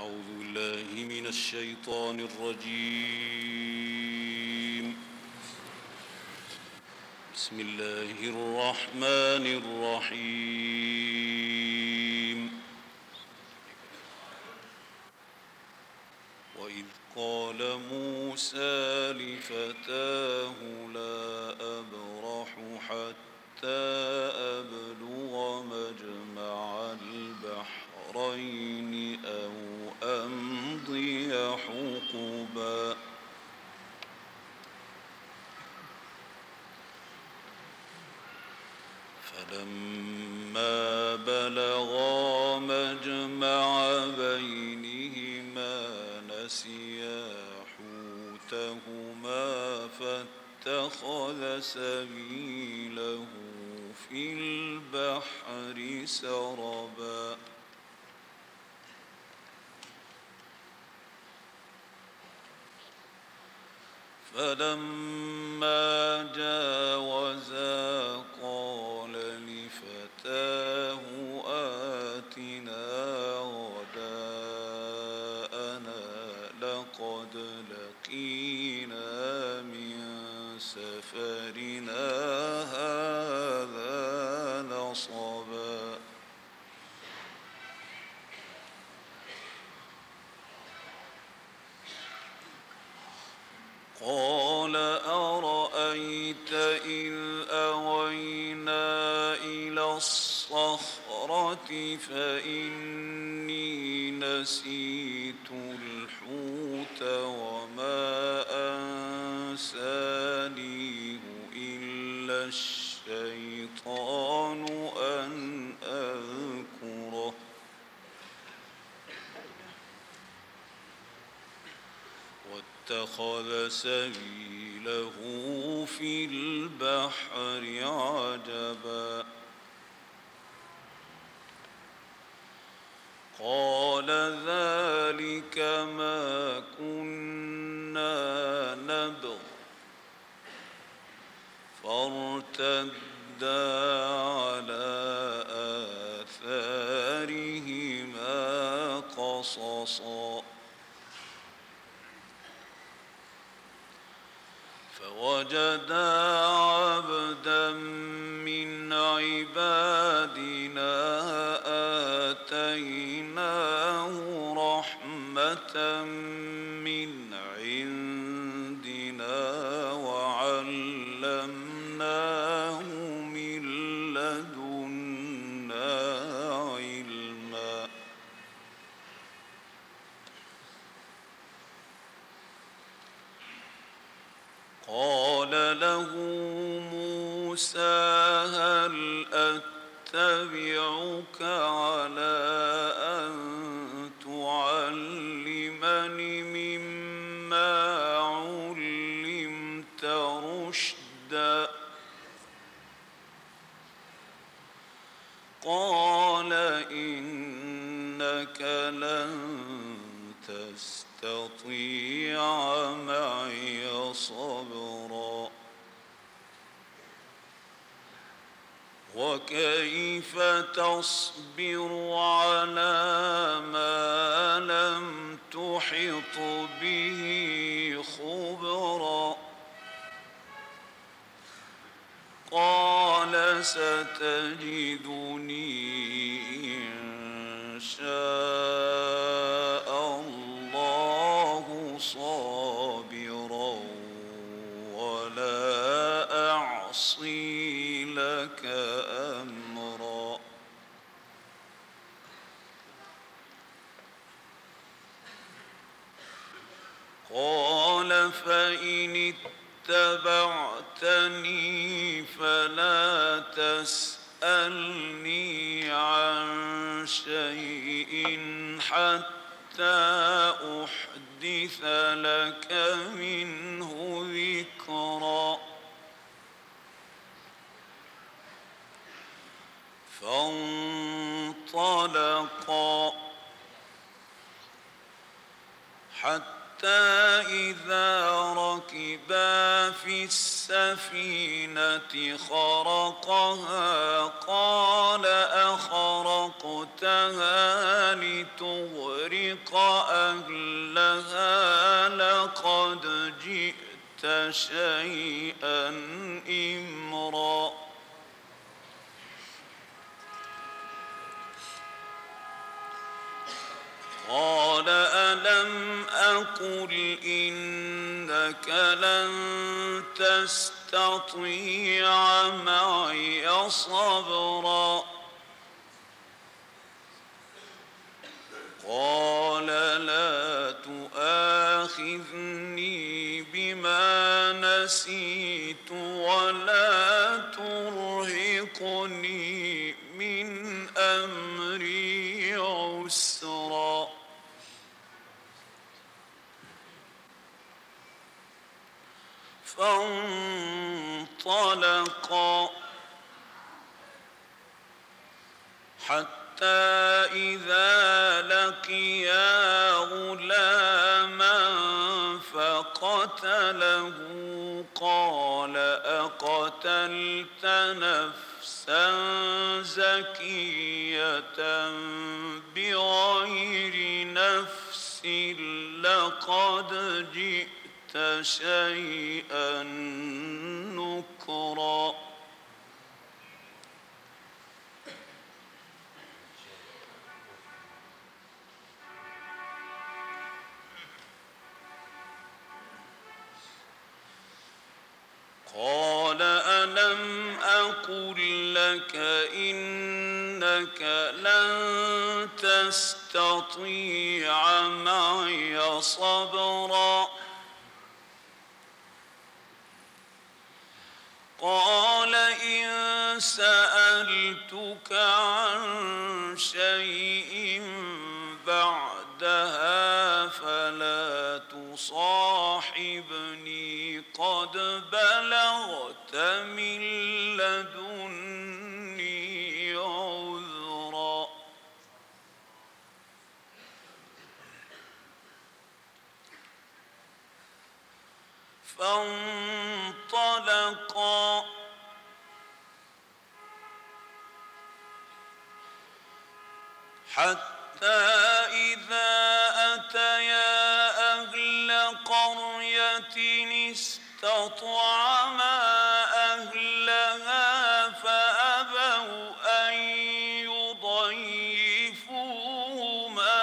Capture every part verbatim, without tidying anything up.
أعوذ بالله من الشيطان الرجيم. بسم الله الرحمن الرحيم. وإذ قال موسى لفتاه لا أبرح حتى أبلغ مجمع البحرين أو أمضي حقبا فلما بلغا مجمع بينهما نسيا حوتهما فاتخذ سبيله في البحر سربا فلما جاوزا قال لفتاه آتنا غداءنا لقد لقينا من سفرنا هذا نصبا قال أرأيت إذ أوينا إلى الصخرة فإني نسيت الحوت وما أنسانيه إلا الشيطان أن أذكره واتخذ سبيله في البحر عجبا قال ذلك ما كنا نبغ فارتدا على آثارهما قصصا فوجدا عبدا من عبادنا آتيناه رحمة من عندنا وعلمناه من لدنا علما قال له موسى هل أتبعك على أن تعلمني مما علمت رشدا قال إنك لن تستطيع معي صبرا وكيف تصبر على ما لم تحط به خبرا قال ستجدني إن شاء الله صابرا ولا أعصي لك أمرا قال فإن اتبعتني فلا تسألني عن شيء حتى أحدث لك منه ذكرا فانطلقا حتى إذا ركبا في السفينة خرقها قال أخرقتها خلقتها لتغرق أهلها لقد جئت شيئا إمرا قال ألم أقل إنك لن تستطيع معي صبرا قال لا تؤاخذني بما نسيت ولا ترهقني من أمري عسرا فانطلقا حتى إذا لقيا غلاما فقتله قال أقتلت نفسا زكية بغير نفس لقد جئت شيئا نكرا قال ألم أقل لك إنك لن تستطيع معي صبرا قال إن سألتك عن شيء بعدها فلا تصاحبني قد بلغت من لدني عذرا فانطلقا حتى إذا أتيا أهل قرية استطعما أهلها فأبوا أن يضيفوهما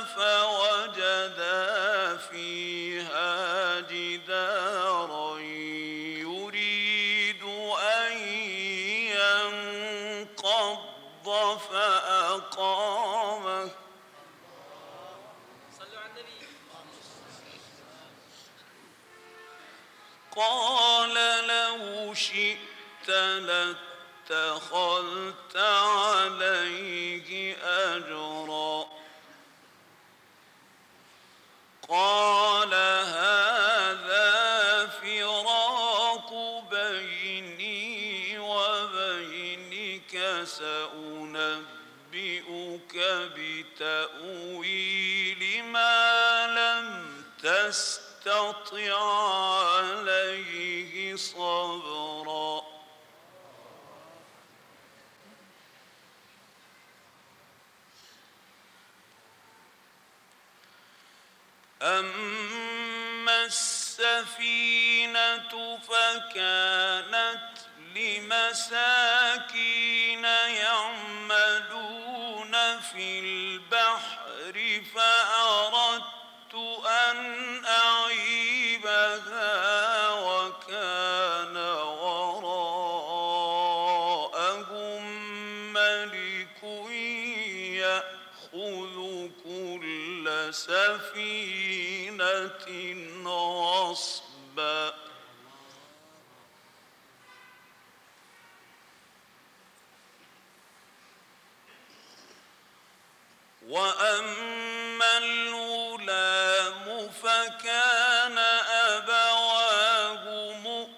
فوجدا فيها جدارا يريد أن ينقض فأقامه قال لو شئت لاتخذت عليه أجرا قال هذا فراق بيني وبينك سأنبئك بتأويل ما لم تستطع عليه صبرا أما السفينة فكانت لمساكين يعملون في البحر فأردت أن أعيبها وكان وراءهم ملك يأخذ كل سفينة غصبا وأما الغلام فكان أبواه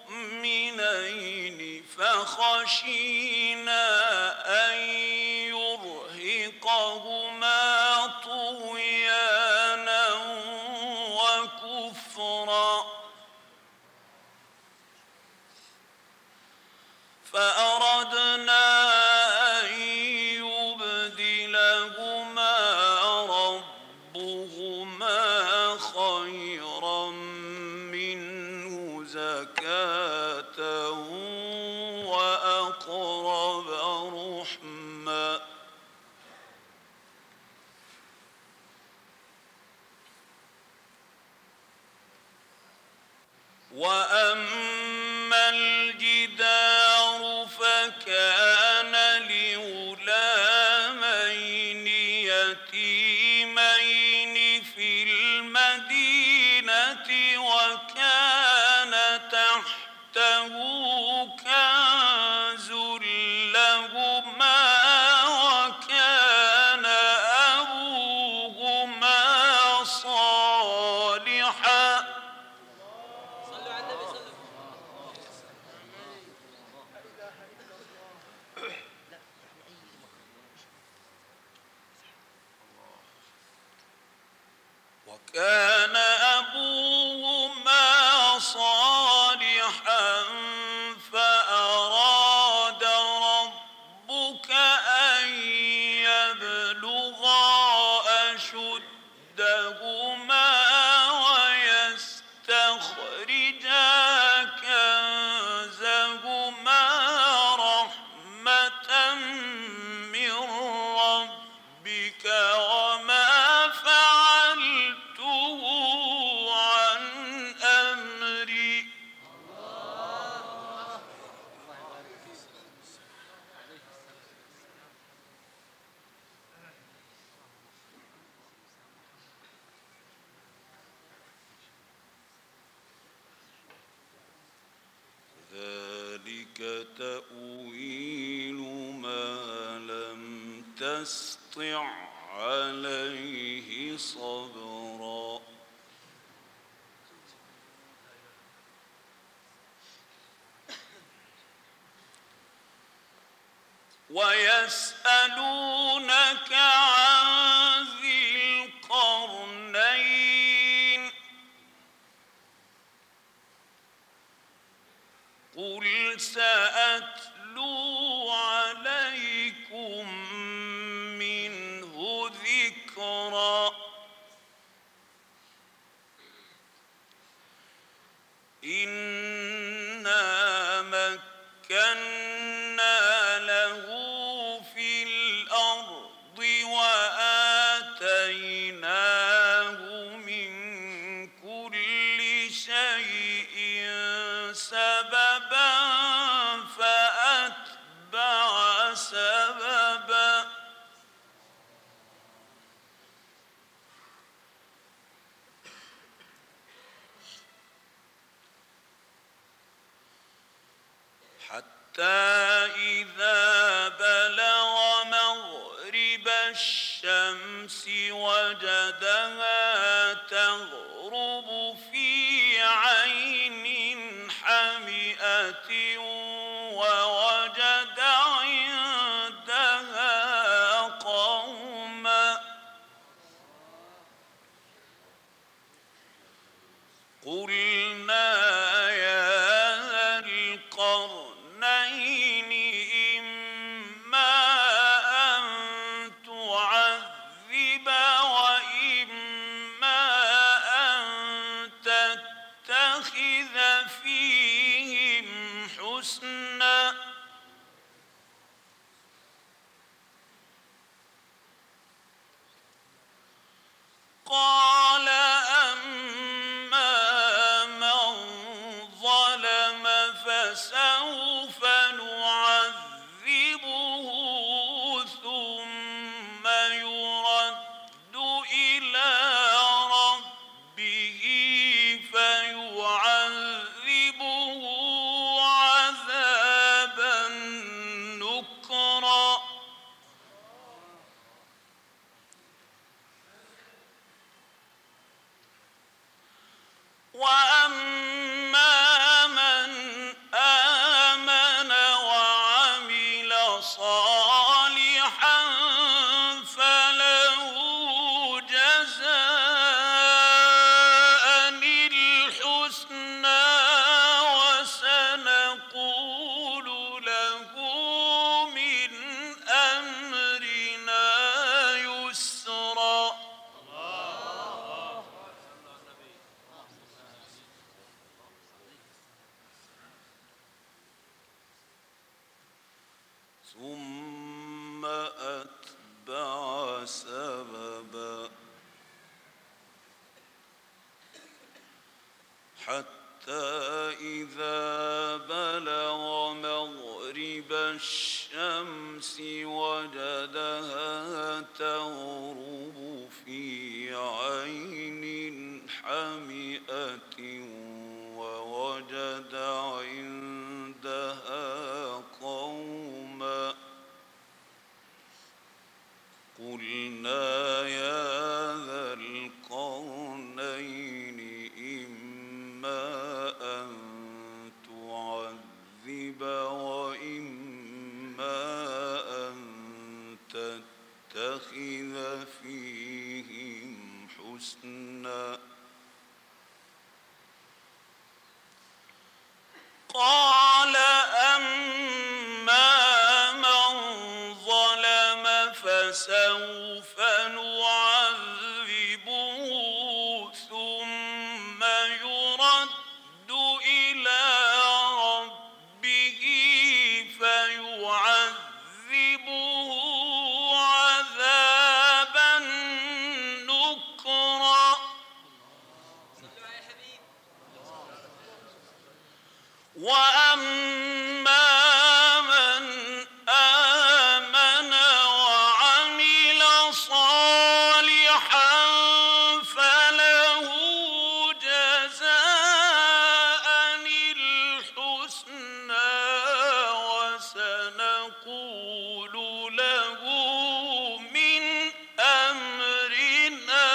مؤمنين فخشينا أن يرهقهما طغيانا وكفرا فأردنا أن يبدلهما رحما وأما الجدار فكان لغلامين يتيمين في المدينة وكان تحته كنز لهما وكان أبوهما صالحا وكان أبوهما صالحا فأراد ربك أن يبلغا أشدهما ويستخرجا كنزهما رحمة من ربك وما فعلته عن أمري ذلك تأويل ما لم تسطع عليه صبرا ويسألونك عن ذي القرنين قل سأتلو عليكم منه ذكرا إنا مكنا له في الأرض وآتيناه من كل شيء سببا فأتبع سببا حتى إذا بلغ مغرب الشمس وجدها تغرب في عين حمئة ووجد عندها قوما قلنا يا ذا القرنين إما أن تعذب وإما ثم أتبع سببا حتى إذا بلغ مغرب الشمس وجدها تغرب في عين حمئة ووجد عندها قوما قلنا يا ذا القرنين إما أن تعذب وإما أن تتخذ فيهم حسنا قال أما من ظلم فسوف نعذبه ثم يرد إلى ربه فيعذبه عذابا نكرا وأما من آمن وعمل صالحا فله جزاء الحسنى وسنقول له من أمرنا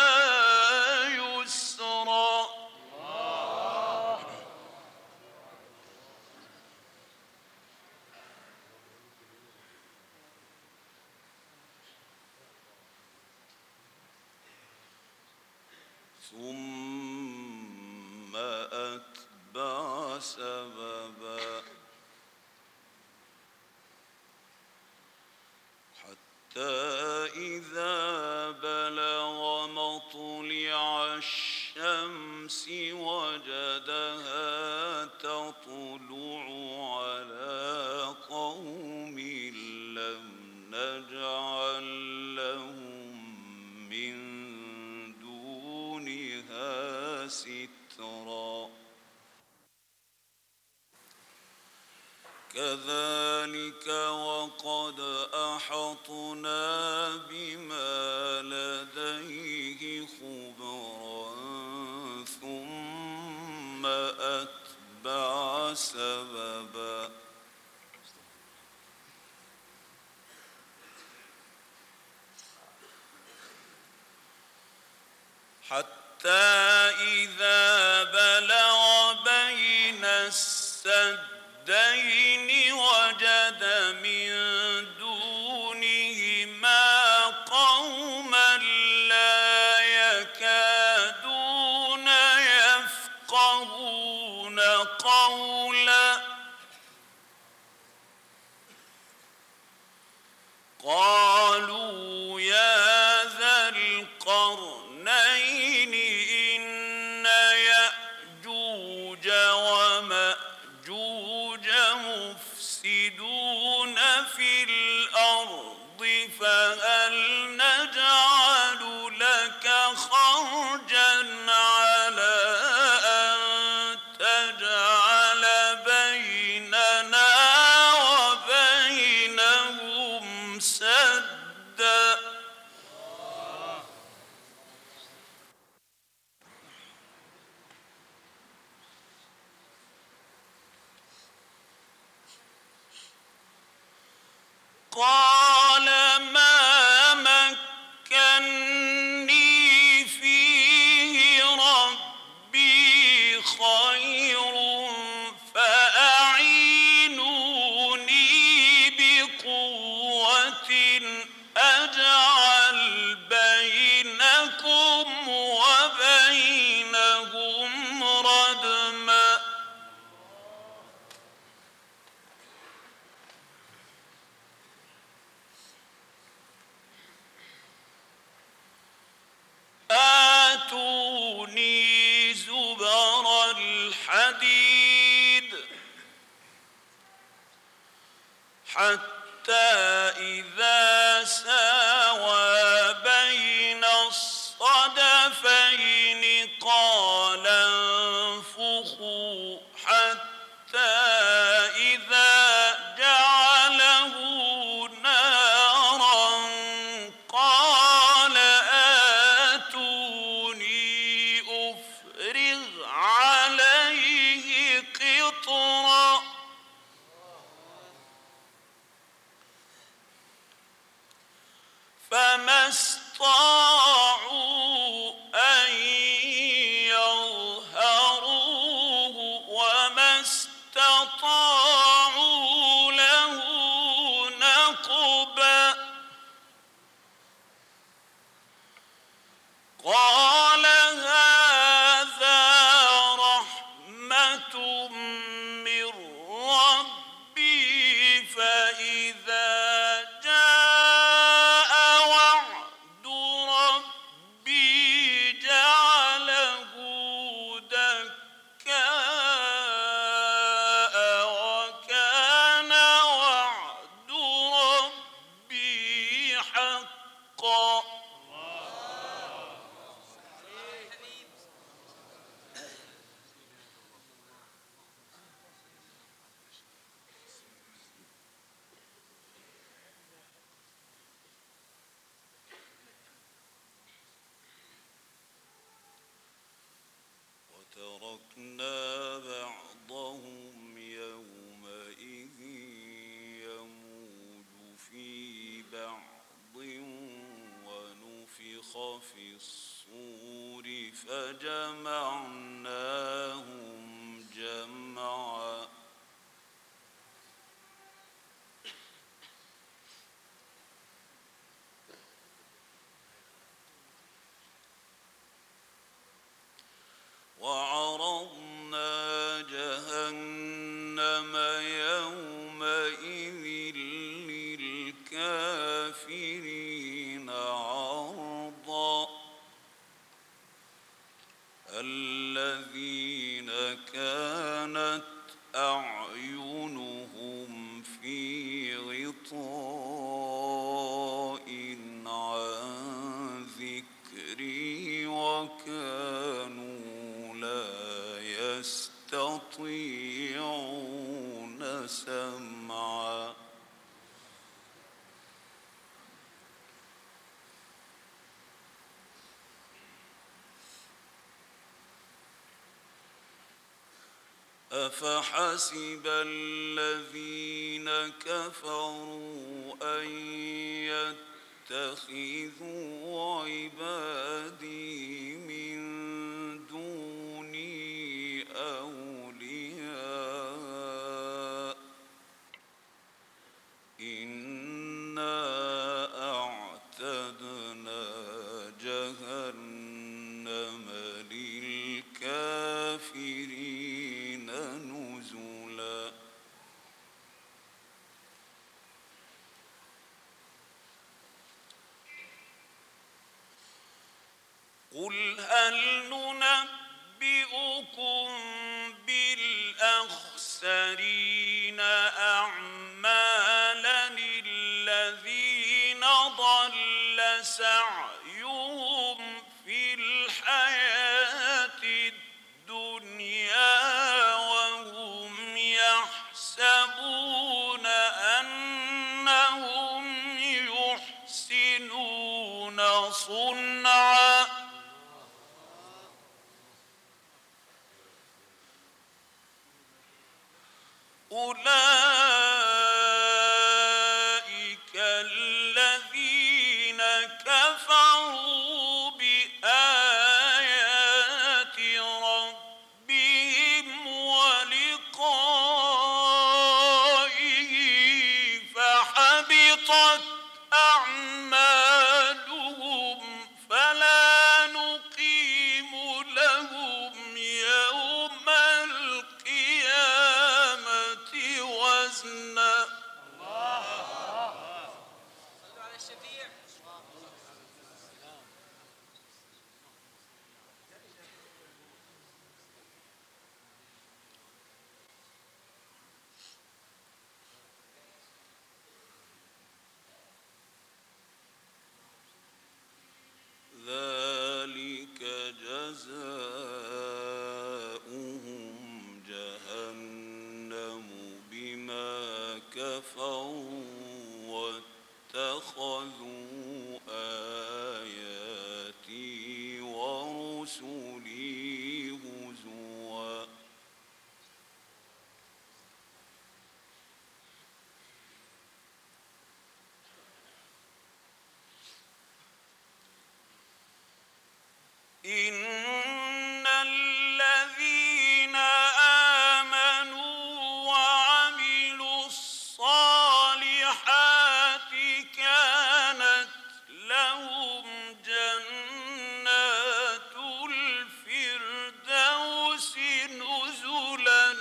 يسرا ثم أتبع سببا حتى إذا بلغ مطلع الشمس وجدها تطلع على قوم لم نجعل لهم من دونها سترا كذلك وقد أحطنا بما لديه خبرا ثم أتبع سببا حتى إذا بلغ بين السدين وجد من دونهما قوما لا يكادون يفقهون قولا قالوا يا ذا القرنين إن يأجوج ومأجوج مفسدون في الأرض فهل نجعل لك خرجا على أن تجعل بيننا وبينهم سدا قال ما مكني فيه ربي خير فأعينوني بقوة أجعل بينكم وبينهم ردما آتوني زبر الحديد حتى إذا فما استطاعوا أن يظهروه وما استطاعوا له نقبا. قال هذا رحمة من ربي فإذا جاء وعد ربي جعله دكاء وكان وعد ربي حقا. وتركنا بعضهم يومئذ يموج في بعض ونفخ في الصور فجمعناهم جمعا. وعرضنا جهنم يومئذ للكافرين عرضا. الذين كانت أعينهم في غطاء عن ذكري وكانوا لا يستطيعون سمعا. أفحسب الذين كفروا أن يتخذوا عبادي من دوني أولياء إنا أعتدنا جهنم للكافرين نزلا. قل هل ننبئكم بالأخسرين أعمالا الذين ضل سعيهم في الحياة الدنيا وهم يحسبون أنهم يحسنون صنعا. أولئك الذين كفروا بآيات ربهم ولقائه فحبطت أعمالهم فلا نقيم لهم يوم القيامة وزنا. إن الذين آمنوا وعملوا الصالحات كانت لهم جنات الفردوس نزلا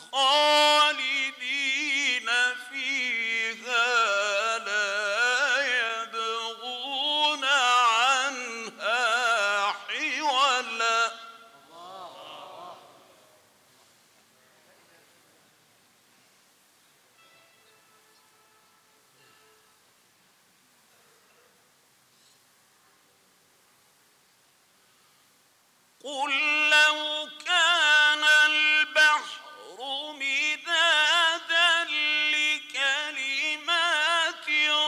خالدين فيها لا يبغون عنها حولا. قل لو كان البحر مدادا لكلمات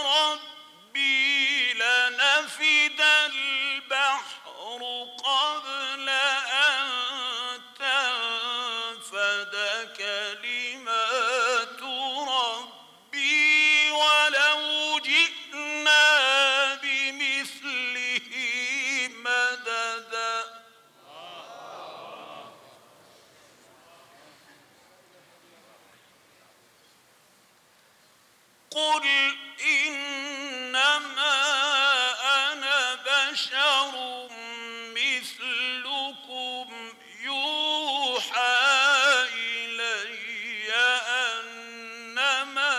ربي لنفد البحر قبل أن تنفد كلمات ربي ولو جئنا بمثله مددا. قل إنما أنا بشر مثلكم يوحى إلي أنما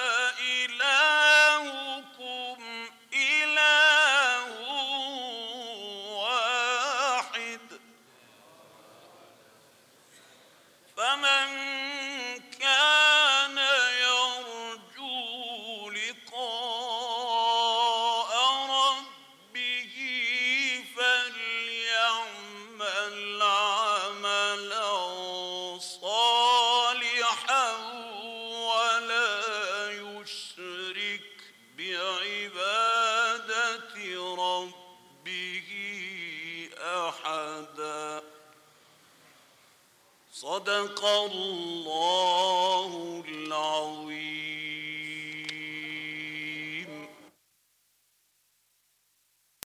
إلهكم إله واحد فمن كان يرجو لقاء ربه فليعمل عملا صالحا ولا يشرك بعبادة ربه أحدا. صدق الله